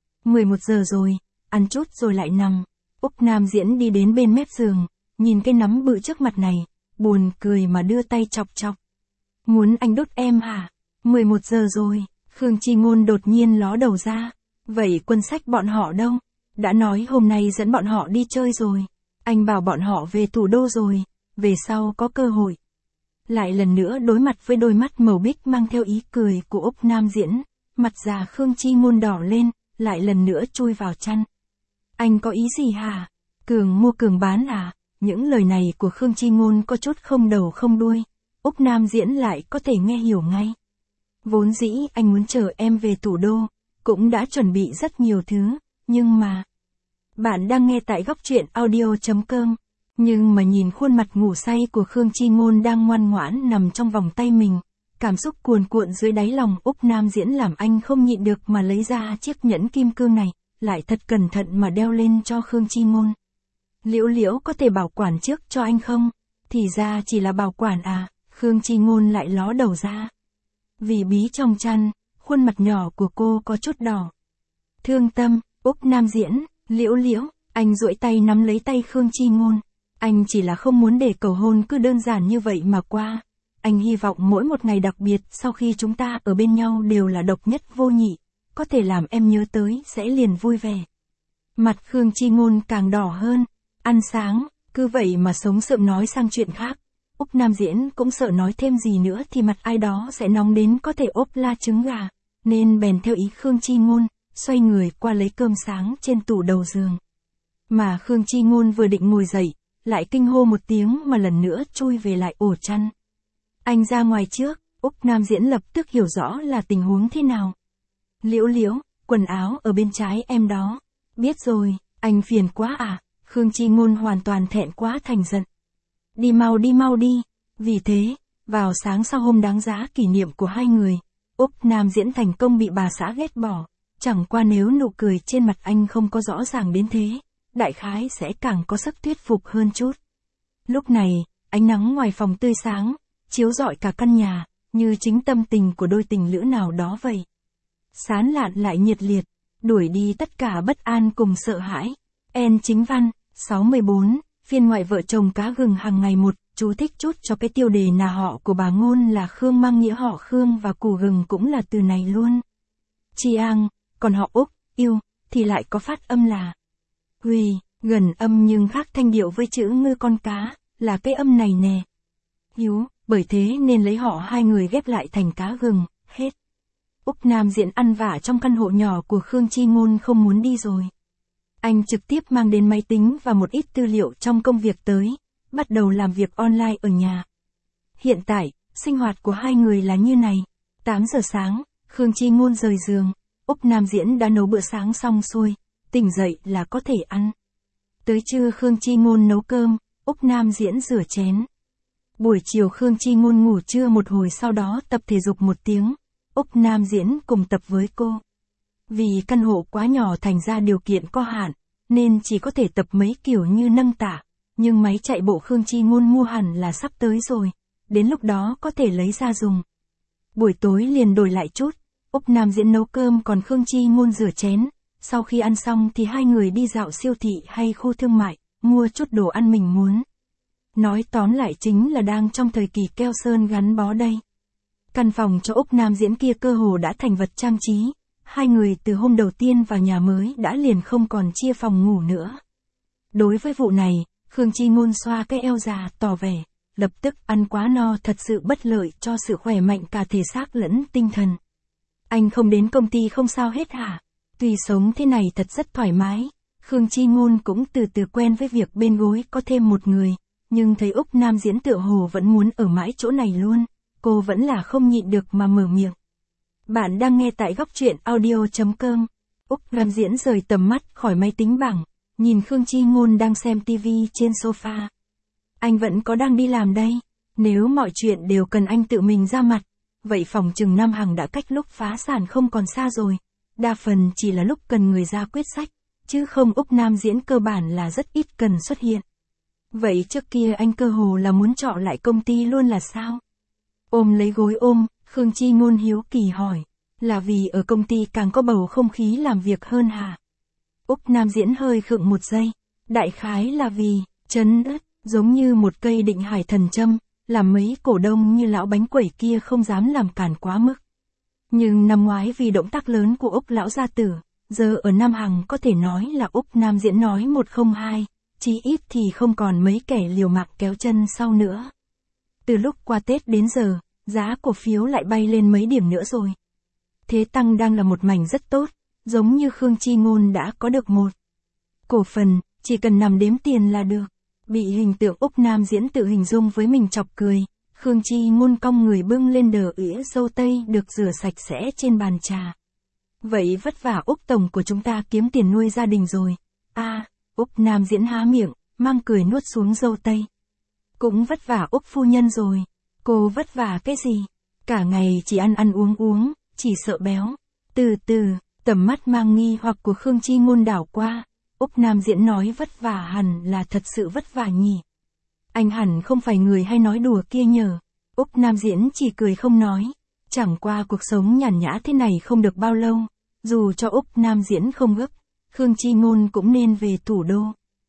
11 giờ rồi, ăn chút rồi lại nằm. Úc Nam Diễn đi đến bên mép giường, nhìn cái nắm bự trước mặt này, buồn cười mà đưa tay chọc chọc. Muốn anh đốt em hả? 11 giờ rồi, Khương Chi Ngôn đột nhiên ló đầu ra. Vậy Quân Sách bọn họ đâu? Đã nói hôm nay dẫn bọn họ đi chơi rồi. Anh bảo bọn họ về thủ đô rồi, về sau có cơ hội. lại lần nữa đối mặt với đôi mắt màu bích mang theo ý cười của Úc Nam Diễn, mặt già Khương Chi Ngôn đỏ lên, lại lần nữa chui vào chăn. Anh có ý gì hả? Cường mua cường bán à? Những lời này của Khương Chi Ngôn có chút không đầu không đuôi, Úc Nam Diễn lại có thể nghe hiểu ngay. Vốn dĩ anh muốn chờ em về thủ đô, cũng đã chuẩn bị rất nhiều thứ, nhưng mà... Bạn đang nghe tại góc truyện audio.com. Nhưng mà nhìn khuôn mặt ngủ say của Khương Chi Ngôn đang ngoan ngoãn nằm trong vòng tay mình, cảm xúc cuồn cuộn dưới đáy lòng Úc Nam Diễn làm anh không nhịn được mà lấy ra chiếc nhẫn kim cương này, lại thật cẩn thận mà đeo lên cho Khương Chi Ngôn. Liễu Liễu có thể bảo quản trước cho anh không? Thì ra chỉ là bảo quản à? Khương Chi Ngôn lại ló đầu ra. Vì bí trong chăn, khuôn mặt nhỏ của cô có chút đỏ. Thương tâm, Úc Nam Diễn, Liễu Liễu, anh duỗi tay nắm lấy tay Khương Chi Ngôn. Anh chỉ là không muốn để cầu hôn cứ đơn giản như vậy mà qua. Anh hy vọng mỗi một ngày đặc biệt sau khi chúng ta ở bên nhau đều là độc nhất vô nhị, có thể làm em nhớ tới sẽ liền vui vẻ. Mặt Khương Chi Ngôn càng đỏ hơn. Ăn sáng, cứ vậy mà sống sượng nói sang chuyện khác. Úc Nam Diễn cũng sợ nói thêm gì nữa thì mặt ai đó sẽ nóng đến có thể ốp la trứng gà, nên bèn theo ý Khương Chi Ngôn, xoay người qua lấy cơm sáng trên tủ đầu giường. Mà Khương Chi Ngôn vừa định ngồi dậy, lại kinh hô một tiếng mà lần nữa chui về lại ổ chăn. Anh ra ngoài trước, Úc Nam Diễn lập tức hiểu rõ là tình huống thế nào. Liễu Liễu, quần áo ở bên trái em đó. Biết rồi, anh phiền quá à? Khương Chi Ngôn hoàn toàn thẹn quá thành giận. Đi mau đi. Vì thế, vào sáng sau hôm đáng giá kỷ niệm của hai người, Úc Nam Diễn thành công bị bà xã ghét bỏ. Chẳng qua nếu nụ cười trên mặt anh không có rõ ràng đến thế, đại khái sẽ càng có sức thuyết phục hơn chút. Lúc này, ánh nắng ngoài phòng tươi sáng, chiếu rọi cả căn nhà, như chính tâm tình của đôi tình lữ nào đó vậy. Sán lạn lại nhiệt liệt, đuổi đi tất cả bất an cùng sợ hãi. En Chính Văn, 64, phiên ngoại vợ chồng cá gừng hàng ngày một, chú thích chút cho cái tiêu đề nhà họ của bà Ngôn là Khương mang nghĩa họ Khương và củ gừng cũng là từ này luôn. Chi Ang, còn họ Úc, yêu, thì lại có phát âm là Huy, gần âm nhưng khác thanh điệu với chữ ngư con cá, là cái âm này nè. Hiếu, bởi thế nên lấy họ hai người ghép lại thành cá gừng, hết. Úc Nam Diễn ăn vả trong căn hộ nhỏ của Khương Chi Ngôn không muốn đi rồi. Anh trực tiếp mang đến máy tính và một ít tư liệu trong công việc tới, bắt đầu làm việc online ở nhà. Hiện tại, sinh hoạt của hai người là như này. 8 giờ sáng, Khương Chi Ngôn rời giường, Úc Nam Diễn đã nấu bữa sáng xong xuôi, tỉnh dậy là có thể ăn. Tới trưa Khương Chi Ngôn nấu cơm, Úc Nam Diễn rửa chén. Buổi chiều Khương Chi Ngôn ngủ trưa một hồi sau đó tập thể dục một tiếng, Úc Nam Diễn cùng tập với cô. Vì căn hộ quá nhỏ thành ra điều kiện có hạn, nên chỉ có thể tập mấy kiểu như nâng tạ, nhưng máy chạy bộ Khương Chi Ngôn mua hẳn là sắp tới rồi, đến lúc đó có thể lấy ra dùng. Buổi tối liền đổi lại chút, Úc Nam Diễn nấu cơm còn Khương Chi Ngôn rửa chén, sau khi ăn xong thì hai người đi dạo siêu thị hay khu thương mại, mua chút đồ ăn mình muốn. Nói tóm lại chính là đang trong thời kỳ keo sơn gắn bó đây. Căn phòng cho Úc Nam Diễn kia cơ hồ đã thành vật trang trí, hai người từ hôm đầu tiên vào nhà mới đã liền không còn chia phòng ngủ nữa. Đối với vụ này, Khương Chi Ngôn xoa cái eo già tỏ vẻ, lập tức ăn quá no thật sự bất lợi cho sự khỏe mạnh cả thể xác lẫn tinh thần. Anh không đến công ty không sao hết hả? Tuy sống thế này thật rất thoải mái, Khương Chi Ngôn cũng từ từ quen với việc bên gối có thêm một người, nhưng thấy Úc Nam Diễn tựa hồ vẫn muốn ở mãi chỗ này luôn, cô vẫn là không nhịn được mà mở miệng. Bạn đang nghe tại góc truyện audio.com. Úc Nam Diễn rời tầm mắt khỏi máy tính bảng, nhìn Khương Chi Ngôn đang xem TV trên sofa. Anh vẫn có đang đi làm đây, nếu mọi chuyện đều cần anh tự mình ra mặt, vậy phòng chừng Nam Hằng đã cách lúc phá sản không còn xa rồi, đa phần chỉ là lúc cần người ra quyết sách, chứ không Úc Nam Diễn cơ bản là rất ít cần xuất hiện. Vậy trước kia anh cơ hồ là muốn trọ lại công ty luôn là sao? Ôm lấy gối ôm, Khương Chi Ngôn hiếu kỳ hỏi, là vì ở công ty càng có bầu không khí làm việc hơn hả? Úc Nam Diễn hơi khựng một giây, đại khái là vì, chấn ất, giống như một cây định hải thần châm, làm mấy cổ đông như lão bánh quẩy kia không dám làm cản quá mức. Nhưng năm ngoái vì động tác lớn của Úc lão gia tử, giờ ở Nam Hằng có thể nói là Úc Nam Diễn nói 102, chí ít thì không còn mấy kẻ liều mạng kéo chân sau nữa. Từ lúc qua Tết đến giờ, giá cổ phiếu lại bay lên mấy điểm nữa rồi. Thế tăng đang là một mảnh rất tốt, giống như Khương Chi Ngôn đã có được một cổ phần, chỉ cần nằm đếm tiền là được. Bị hình tượng Úc Nam Diễn tự hình dung với mình chọc cười, Khương Chi Ngôn cong người bưng lên đờ ỉa dâu tây được rửa sạch sẽ trên bàn trà. Vậy vất vả Úc Tổng của chúng ta kiếm tiền nuôi gia đình rồi. Úc Nam Diễn há miệng, mang cười nuốt xuống dâu tây. Cũng vất vả Úc phu nhân rồi. Cô vất vả cái gì? Cả ngày chỉ ăn ăn uống, chỉ sợ béo. Từ từ, tầm mắt mang nghi hoặc của Khương Chi Ngôn đảo qua. Úc Nam Diễn nói vất vả hẳn là thật sự vất vả nhỉ. Anh hẳn không phải người hay nói đùa kia nhờ. Úc Nam Diễn chỉ cười không nói. Chẳng qua cuộc sống nhàn nhã thế này không được bao lâu. Dù cho Úc Nam Diễn không gấp, Khương Chi Ngôn cũng nên về thủ đô.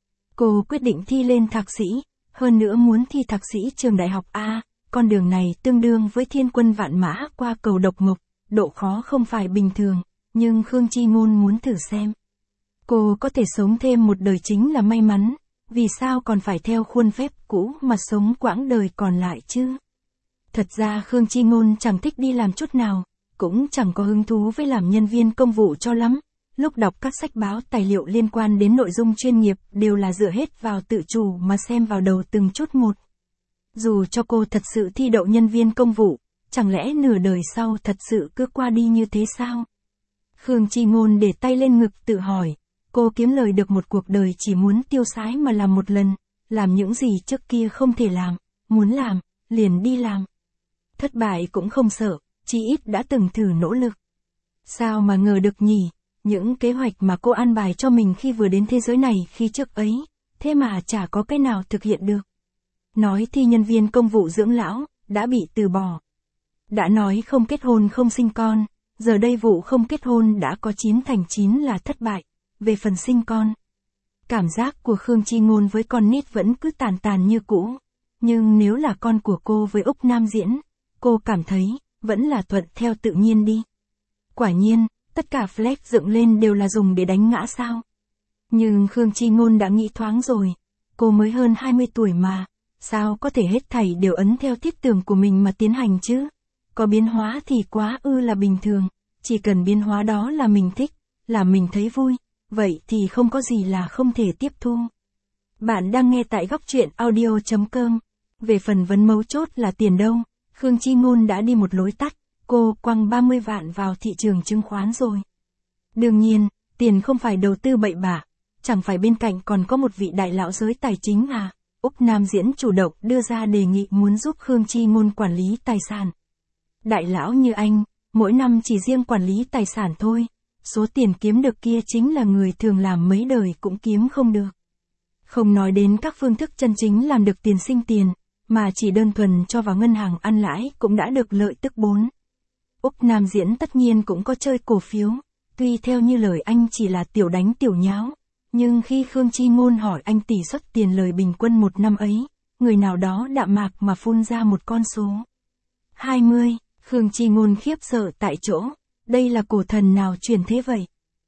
Cô quyết định thi lên thạc sĩ, hơn nữa muốn thi thạc sĩ trường đại học A. Con đường này tương đương với thiên quân vạn mã qua cầu độc mộc, độ khó không phải bình thường, nhưng Khương Chi Ngôn muốn thử xem. Cô có thể sống thêm một đời chính là may mắn, vì sao còn phải theo khuôn phép cũ mà sống quãng đời còn lại chứ? Thật ra Khương Chi Ngôn chẳng thích đi làm chút nào, cũng chẳng có hứng thú với làm nhân viên công vụ cho lắm. Lúc đọc các sách báo tài liệu liên quan đến nội dung chuyên nghiệp đều là dựa hết vào tự chủ mà xem vào đầu từng chút một. Dù cho cô thật sự thi đậu nhân viên công vụ, chẳng lẽ nửa đời sau thật sự cứ qua đi như thế sao? Khương Chi Ngôn để tay lên ngực tự hỏi, cô kiếm lời được một cuộc đời chỉ muốn tiêu sái mà làm một lần, làm những gì trước kia không thể làm, muốn làm, liền đi làm. Thất bại cũng không sợ, chí ít đã từng thử nỗ lực. Sao mà ngờ được nhỉ, những kế hoạch mà cô an bài cho mình khi vừa đến thế giới này khi trước ấy, thế mà chả có cái nào thực hiện được. Nói thi nhân viên công vụ dưỡng lão, đã bị từ bỏ. Đã nói không kết hôn không sinh con, giờ đây vụ không kết hôn đã có 9 thành 9 là thất bại, về phần sinh con. Cảm giác của Khương Chi Ngôn với con nít vẫn cứ tàn tàn như cũ, nhưng nếu là con của cô với Úc Nam Diễn, cô cảm thấy, vẫn là thuận theo tự nhiên đi. Quả nhiên, tất cả flag dựng lên đều là dùng để đánh ngã sao. Nhưng Khương Chi Ngôn đã nghĩ thoáng rồi, cô mới hơn 20 tuổi mà, sao có thể hết thảy đều ấn theo thiết tưởng của mình mà tiến hành chứ? Có biến hóa thì quá là bình thường, chỉ cần biến hóa đó là mình thích, là mình thấy vui, vậy thì không có gì là không thể tiếp thu. Bạn đang nghe tại Góc Truyện Audio.com. Về phần vấn mấu chốt là tiền đâu, Khương Chi Ngôn đã đi một lối tắt, cô quăng 30 vạn vào thị trường chứng khoán rồi. Đương nhiên, tiền không phải đầu tư bậy bạ, chẳng phải bên cạnh còn có một vị đại lão giới tài chính à? Úc Nam Diễn chủ động đưa ra đề nghị muốn giúp Khương Chi Ngôn quản lý tài sản. Đại lão như anh, mỗi năm chỉ riêng quản lý tài sản thôi, số tiền kiếm được kia chính là người thường làm mấy đời cũng kiếm không được. Không nói đến các phương thức chân chính làm được tiền sinh tiền, mà chỉ đơn thuần cho vào ngân hàng ăn lãi cũng đã được lợi tức 4. Úc Nam Diễn tất nhiên cũng có chơi cổ phiếu, tuy theo như lời anh chỉ là tiểu đánh tiểu nháo, nhưng khi Khương Chi Ngôn hỏi anh tỷ suất tiền lời bình quân một năm ấy, người nào đó đạm mạc mà phun ra một con số. 20, Khương Chi Ngôn khiếp sợ tại chỗ, đây là cổ thần nào truyền thế vậy?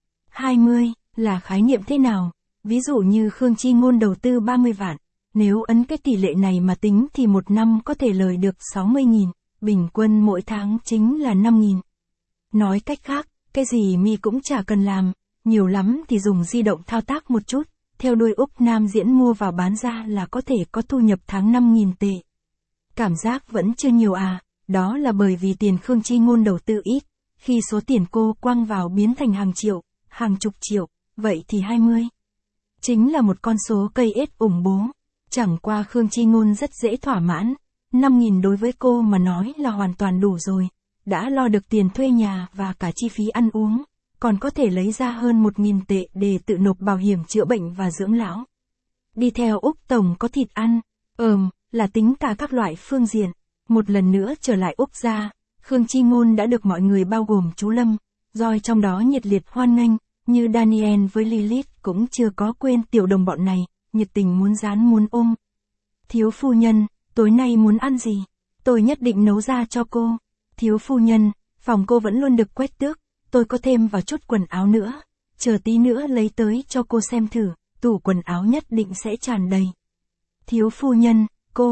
20, là khái niệm thế nào? Ví dụ như Khương Chi Ngôn đầu tư 30 vạn, nếu ấn cái tỷ lệ này mà tính thì một năm có thể lời được 60.000, bình quân mỗi tháng chính là 5.000. Nói cách khác, cái gì mi cũng chả cần làm, nhiều lắm thì dùng di động thao tác một chút, theo đuôi Úc Nam Diễn mua vào bán ra là có thể có thu nhập tháng 5.000 tệ. Cảm giác vẫn chưa nhiều à, đó là bởi vì tiền Khương Chi Ngôn đầu tư ít, khi số tiền cô quăng vào biến thành hàng triệu, hàng chục triệu, vậy thì 20. Chính là một con số cây ết ủng bố, chẳng qua Khương Chi Ngôn rất dễ thỏa mãn, 5.000 đối với cô mà nói là hoàn toàn đủ rồi, đã lo được tiền thuê nhà và cả chi phí ăn uống, còn có thể lấy ra hơn 1.000 tệ để tự nộp bảo hiểm chữa bệnh và dưỡng lão. Đi theo Úc Tổng có thịt ăn, là tính cả các loại phương diện. Một lần nữa trở lại Úc gia, Khương Chi Ngôn đã được mọi người bao gồm chú Lâm, Joy trong đó nhiệt liệt hoan nghênh, như Daniel với Lilith cũng chưa có quên tiểu đồng bọn này, nhiệt tình muốn dán muốn ôm. Thiếu phu nhân, tối nay muốn ăn gì? Tôi nhất định nấu ra cho cô. Thiếu phu nhân, phòng cô vẫn luôn được quét tước, tôi có thêm vào chút quần áo nữa, chờ tí nữa lấy tới cho cô xem thử, tủ quần áo nhất định sẽ tràn đầy. Thiếu phu nhân, cô,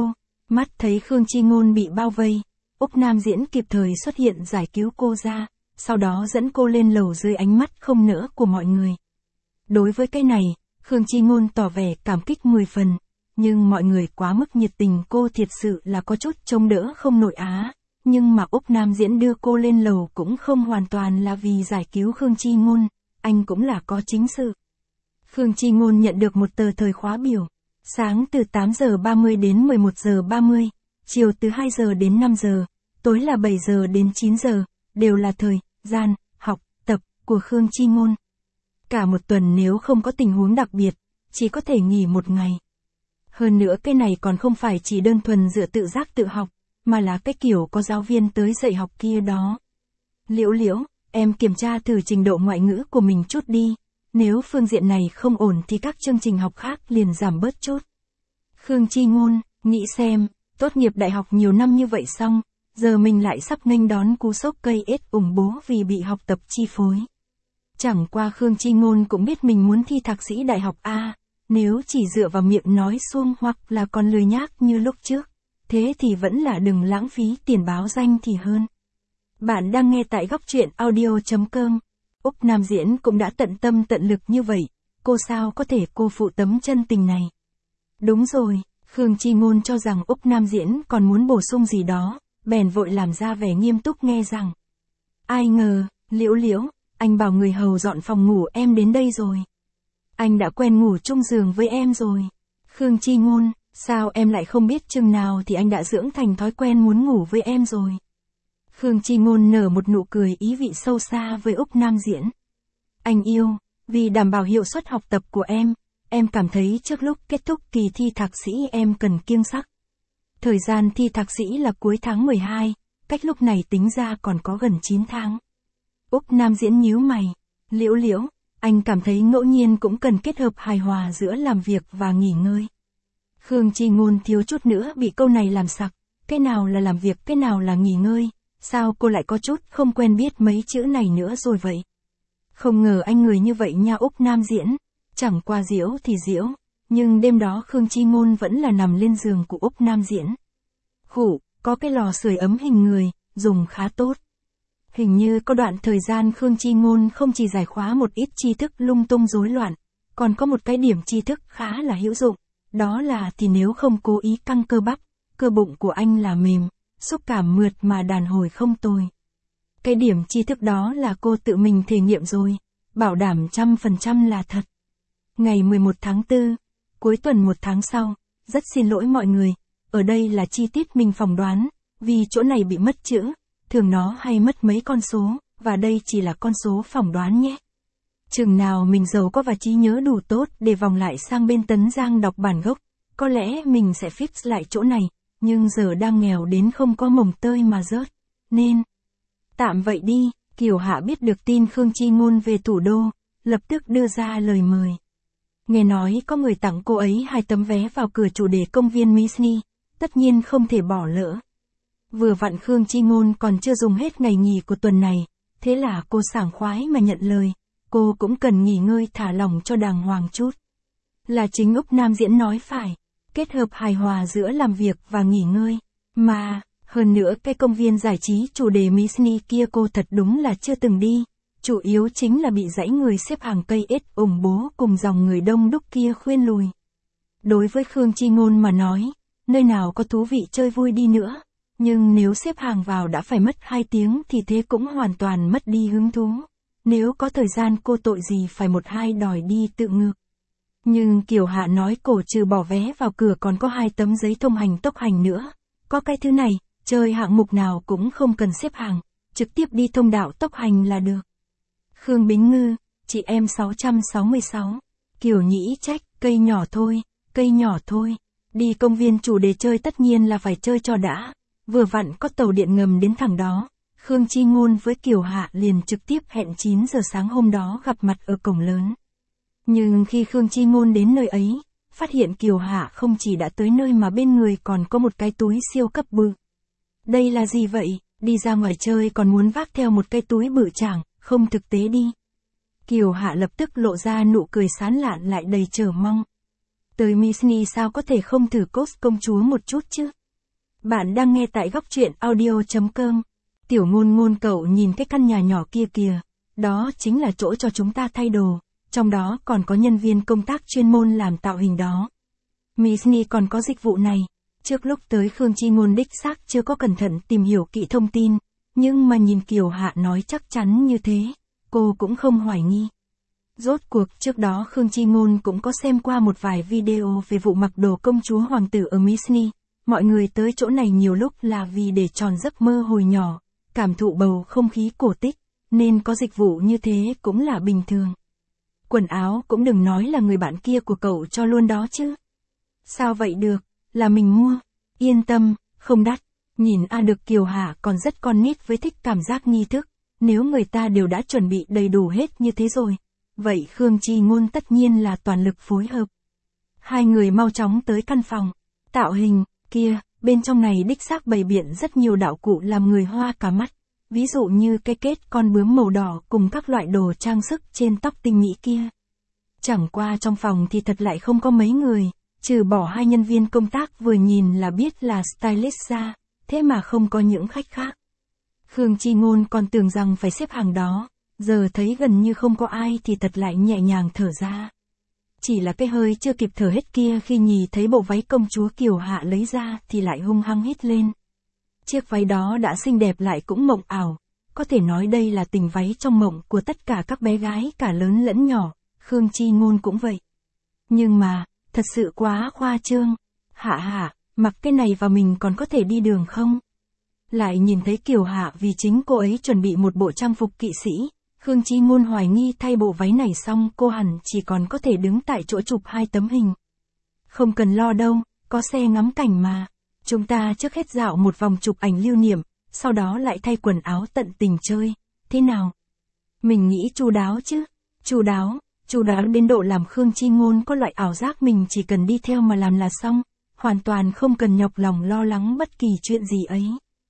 Mắt thấy Khương Chi Ngôn bị bao vây, Úc Nam Diễn kịp thời xuất hiện giải cứu cô ra, sau đó dẫn cô lên lầu dưới ánh mắt không nỡ của mọi người. Đối với cái này, Khương Chi Ngôn tỏ vẻ cảm kích 10 phần, nhưng mọi người quá mức nhiệt tình cô thiệt sự là có chút trông đỡ không nổi á. Nhưng mà Úc Nam Diễn đưa cô lên lầu cũng không hoàn toàn là vì giải cứu Khương Chi Ngôn, anh cũng là có chính sự. Khương Chi Ngôn nhận được một tờ thời khóa biểu, sáng từ 8 giờ 30 đến 11 giờ 30, chiều từ 2 giờ đến 5 giờ, tối là 7 giờ đến 9 giờ, đều là thời gian học tập của Khương Chi Ngôn. Cả một tuần nếu không có tình huống đặc biệt, chỉ có thể nghỉ một ngày. Hơn nữa cái này còn không phải chỉ đơn thuần dựa tự giác tự học, mà là cái kiểu có giáo viên tới dạy học kia đó. Liễu Liễu, em kiểm tra thử trình độ ngoại ngữ của mình chút đi, nếu phương diện này không ổn thì các chương trình học khác liền giảm bớt chút. Khương Chi Ngôn, nghĩ xem, tốt nghiệp đại học nhiều năm như vậy xong, giờ mình lại sắp nghênh đón cú sốc cây ết ủng bố vì bị học tập chi phối. Chẳng qua Khương Chi Ngôn cũng biết mình muốn thi thạc sĩ đại học A, nếu chỉ dựa vào miệng nói suông hoặc là còn lười nhác như lúc trước, thế thì vẫn là đừng lãng phí tiền báo danh thì hơn. Bạn đang nghe tại góc truyện audio.com. Úc Nam Diễn cũng đã tận tâm tận lực như vậy, cô sao có thể cô phụ tấm chân tình này. Đúng rồi, Khương Chi Ngôn cho rằng Úc Nam Diễn còn muốn bổ sung gì đó, bèn vội làm ra vẻ nghiêm túc nghe rằng. Ai ngờ, Liễu Liễu, anh bảo người hầu dọn phòng ngủ em đến đây rồi. Anh đã quen ngủ chung giường với em rồi. Khương Chi Ngôn, sao em lại không biết chừng nào thì anh đã dưỡng thành thói quen muốn ngủ với em rồi. Khương Chi Ngôn nở một nụ cười ý vị sâu xa với Úc Nam Diễn. Anh yêu, vì đảm bảo hiệu suất học tập của em cảm thấy trước lúc kết thúc kỳ thi thạc sĩ em cần kiêng sắc. Thời gian thi thạc sĩ là cuối tháng 12, cách lúc này tính ra còn có gần 9 tháng. Úc Nam Diễn nhíu mày. Liễu Liễu, anh cảm thấy ngẫu nhiên cũng cần kết hợp hài hòa giữa làm việc và nghỉ ngơi. Khương Chi Ngôn thiếu chút nữa bị câu này làm sặc, cái nào là làm việc, cái nào là nghỉ ngơi, sao cô lại có chút không quen biết mấy chữ này nữa rồi vậy? Không ngờ anh người như vậy nha Úc Nam Diễn, chẳng qua diễu thì diễu, nhưng đêm đó Khương Chi Ngôn vẫn là nằm lên giường của Úc Nam Diễn. Có cái lò sưởi ấm hình người, dùng khá tốt. Hình như có đoạn thời gian Khương Chi Ngôn không chỉ giải khóa một ít tri thức lung tung rối loạn, còn có một cái điểm tri thức khá là hữu dụng, đó là thì nếu không cố ý căng cơ bắp, cơ bụng của anh là mềm, xúc cảm mượt mà đàn hồi không tồi. Cái điểm tri thức đó là cô tự mình thể nghiệm rồi, bảo đảm 100% là thật. Ngày 11 tháng 4, cuối tuần 1 tháng sau, rất xin lỗi mọi người, ở đây là chi tiết mình phỏng đoán, vì chỗ này bị mất chữ, thường nó hay mất mấy con số, và đây chỉ là con số phỏng đoán nhé. Chừng nào mình giàu có và trí nhớ đủ tốt để vòng lại sang bên Tấn Giang đọc bản gốc, có lẽ mình sẽ fix lại chỗ này, nhưng giờ đang nghèo đến không có mồng tơi mà rớt, nên tạm vậy đi. Kiều Hạ biết được tin Khương Chi Ngôn về thủ đô, lập tức đưa ra lời mời. Nghe nói có người tặng cô ấy 2 tấm vé vào cửa chủ đề công viên Disney, tất nhiên không thể bỏ lỡ. Vừa vặn Khương Chi Ngôn còn chưa dùng hết ngày nghỉ của tuần này, thế là cô sảng khoái mà nhận lời, cô cũng cần nghỉ ngơi thả lỏng cho đàng hoàng chút. Là chính Úc Nam Diễn nói phải, kết hợp hài hòa giữa làm việc và nghỉ ngơi, mà, hơn nữa cái công viên giải trí chủ đề Disney kia cô thật đúng là chưa từng đi, chủ yếu chính là bị dãy người xếp hàng cây ết ủng bố cùng dòng người đông đúc kia khuyên lùi. Đối với Khương Chi Ngôn mà nói, nơi nào có thú vị chơi vui đi nữa, nhưng nếu xếp hàng vào đã phải mất 2 tiếng thì thế cũng hoàn toàn mất đi hứng thú. Nếu có thời gian cô tội gì phải 1-2 đòi đi tự ngược. Nhưng Kiều Hạ nói cổ trừ bỏ vé vào cửa còn có 2 tấm giấy thông hành tốc hành nữa. Có cái thứ này, chơi hạng mục nào cũng không cần xếp hàng, trực tiếp đi thông đạo tốc hành là được. Khương Bính Ngư, chị em 666. Kiều Nhĩ trách, cây nhỏ thôi. Đi công viên chủ đề chơi tất nhiên là phải chơi cho đã. Vừa vặn có tàu điện ngầm đến thẳng đó. Khương Chi Ngôn với Kiều Hạ liền trực tiếp hẹn 9 giờ sáng hôm đó gặp mặt ở cổng lớn. Nhưng khi Khương Chi Ngôn đến nơi ấy, phát hiện Kiều Hạ không chỉ đã tới nơi mà bên người còn có một cái túi siêu cấp bự. Đây là gì vậy, đi ra ngoài chơi còn muốn vác theo một cái túi bự chảng, không thực tế đi. Kiều Hạ lập tức lộ ra nụ cười sán lạn lại đầy chờ mong. Tới Disney sao có thể không thử cos công chúa một chút chứ? Bạn đang nghe tại góc truyện audio.com. Tiểu Ngôn Ngôn, cậu nhìn cái căn nhà nhỏ kia kìa, đó chính là chỗ cho chúng ta thay đồ, trong đó còn có nhân viên công tác chuyên môn làm tạo hình đó. Miss Ni còn có dịch vụ này. Trước lúc tới Khương Chi Ngôn đích xác chưa có cẩn thận tìm hiểu kỹ thông tin, nhưng mà nhìn Kiều Hạ nói chắc chắn như thế, cô cũng không hoài nghi. Rốt cuộc trước đó Khương Chi Ngôn cũng có xem qua một vài video về vụ mặc đồ công chúa hoàng tử ở Miss Ni. Mọi người tới chỗ này nhiều lúc là vì để tròn giấc mơ hồi nhỏ, cảm thụ bầu không khí cổ tích, nên có dịch vụ như thế cũng là bình thường. Quần áo cũng đừng nói là người bạn kia của cậu cho luôn đó chứ. Sao vậy được, là mình mua. Yên tâm, không đắt. Nhìn được Kiều Hạ còn rất con nít với thích cảm giác nghi thức, nếu người ta đều đã chuẩn bị đầy đủ hết như thế rồi, vậy Khương Chi Ngôn tất nhiên là toàn lực phối hợp. Hai người mau chóng tới căn phòng tạo hình kia, bên trong này đích xác bày biện rất nhiều đạo cụ làm người hoa cả mắt, ví dụ như cây kết con bướm màu đỏ cùng các loại đồ trang sức trên tóc tinh mỹ kia. Chẳng qua trong phòng thì thật lại không có mấy người, trừ bỏ hai nhân viên công tác vừa nhìn là biết là stylist ra, thế mà không có những khách khác. Khương Chi Ngôn còn tưởng rằng phải xếp hàng đó, giờ thấy gần như không có ai thì thật lại nhẹ nhàng thở ra. Chỉ là cái hơi chưa kịp thở hết kia khi nhìn thấy bộ váy công chúa Kiều Hạ lấy ra thì lại hung hăng hít lên. Chiếc váy đó đã xinh đẹp lại cũng mộng ảo, có thể nói đây là tình váy trong mộng của tất cả các bé gái cả lớn lẫn nhỏ, Khương Chi Ngôn cũng vậy. Nhưng mà, thật sự quá khoa trương. Hạ, mặc cái này vào mình còn có thể đi đường không? Lại nhìn thấy Kiều Hạ vì chính cô ấy chuẩn bị một bộ trang phục kỵ sĩ, Khương Chi Ngôn hoài nghi thay bộ váy này xong cô hẳn chỉ còn có thể đứng tại chỗ chụp 2 tấm hình. Không cần lo đâu, có xe ngắm cảnh mà. Chúng ta trước hết dạo một vòng chụp ảnh lưu niệm, sau đó lại thay quần áo tận tình chơi. Thế nào? Mình nghĩ chu đáo chứ. Chu đáo đến độ làm Khương Chi Ngôn có loại ảo giác mình chỉ cần đi theo mà làm là xong, hoàn toàn không cần nhọc lòng lo lắng bất kỳ chuyện gì ấy.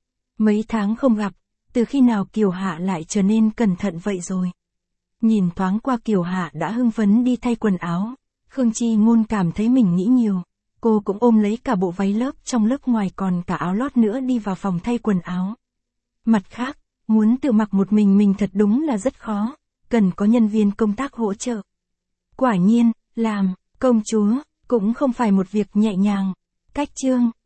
Mấy tháng không gặp, từ khi nào Kiều Hạ lại trở nên cẩn thận vậy rồi? Nhìn thoáng qua Kiều Hạ đã hưng phấn đi thay quần áo, Khương Chi Ngôn cảm thấy mình nghĩ nhiều. Cô cũng ôm lấy cả bộ váy lớp trong lớp ngoài còn cả áo lót nữa đi vào phòng thay quần áo. Mặt khác, muốn tự mặc một mình thật đúng là rất khó, cần có nhân viên công tác hỗ trợ. Quả nhiên, làm công chúa cũng không phải một việc nhẹ nhàng. Cách chương